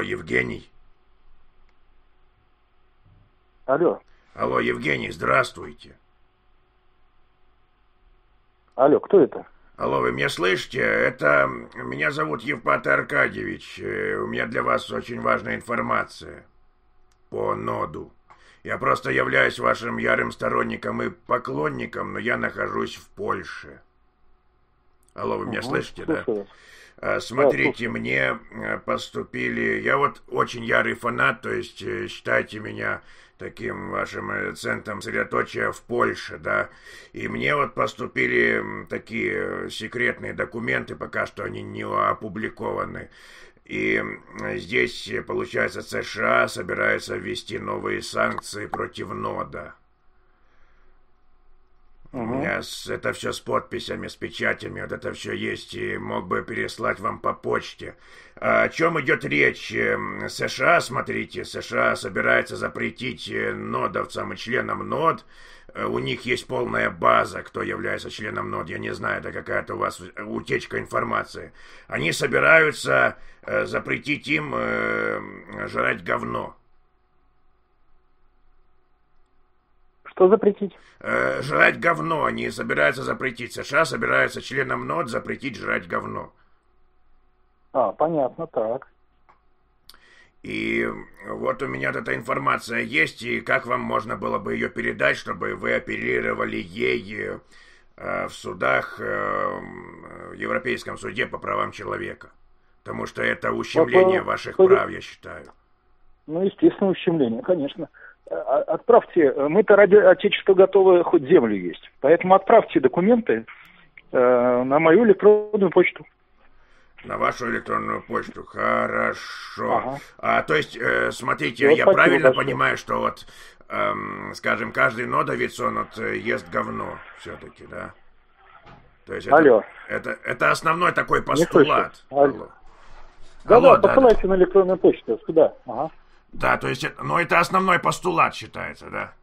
Алло, Евгений. Алло. Алло, Евгений, здравствуйте. Алло, кто это? Алло, вы меня слышите? Это... Меня зовут Евпатий Аркадьевич. У меня для вас очень важная информация по ноду. Я просто являюсь вашим ярым сторонником и поклонником, но я нахожусь в Польше. Алло, вы меня слышите, слушаю. Да? Смотрите, мне поступили... Я вот очень ярый фанат, то есть считайте меня таким вашим центром сосредоточия в Польше, да. И мне вот поступили такие секретные документы, пока что они не опубликованы. И здесь, получается, США собираются ввести новые санкции против нода. У меня это все с подписями, с печатями, вот это все есть, и мог бы переслать вам по почте. О чем идет речь? США, смотрите, США собирается запретить нодовцам и членам нод. У них есть полная база, кто является членом нод. Я не знаю, это какая-то у вас утечка информации. Они собираются запретить им жрать говно. Что запретить? Жрать говно. Они собираются запретить. США собираются членам НОД запретить жрать говно. Понятно, так. И вот у меня эта информация есть, и как вам можно было бы ее передать, чтобы вы апеллировали ей в судах, в Европейском суде по правам человека? Потому что это ущемление ваших прав, я считаю. Ну, естественно, ущемление, конечно. Отправьте, мы-то ради Отечества готовы хоть землю есть. Поэтому отправьте документы на мою электронную почту. На вашу электронную почту, хорошо. Ага. То есть, смотрите, вот я правильно понимаю, что вот, скажем, каждый нодовец, он вот ест говно все-таки, да? То есть Алло. Это основной такой постулат. Алло. Да, посылайте на электронную почту. Сюда. Ага. Да, то есть, но это основной постулат считается, да?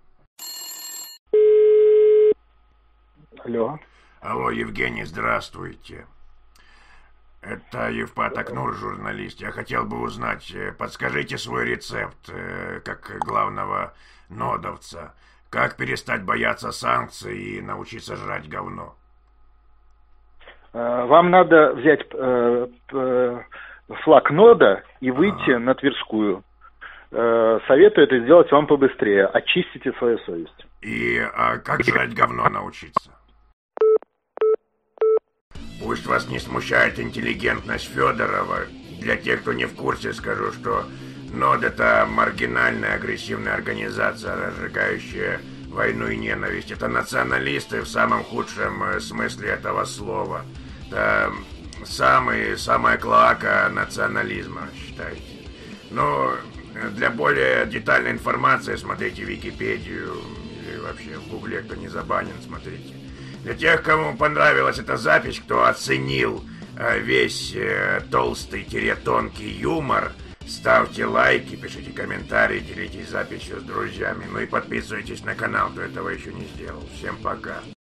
Алло. Алло, Евгений, здравствуйте. Это Евпатий Акнур, журналист. Я хотел бы узнать, подскажите свой рецепт, как главного нодовца. Как перестать бояться санкций и научиться жрать говно? Вам надо взять флаг нода и выйти на Тверскую. Советую это сделать вам побыстрее. Очистите свою совесть. И как жрать говно научиться? Пусть вас не смущает интеллигентность Федорова. Для тех, кто не в курсе, скажу, что НОД — это маргинальная агрессивная организация, разжигающая войну и ненависть. Это националисты в самом худшем смысле этого слова. Это самая клоака национализма, считайте. Но для более детальной информации смотрите Википедию или вообще в Гугле, кто не забанен, смотрите. Для тех, кому понравилась эта запись, кто оценил весь толстый-тонкий юмор, ставьте лайки, пишите комментарии, делитесь записью с друзьями. Ну и подписывайтесь на канал, кто этого еще не сделал. Всем пока.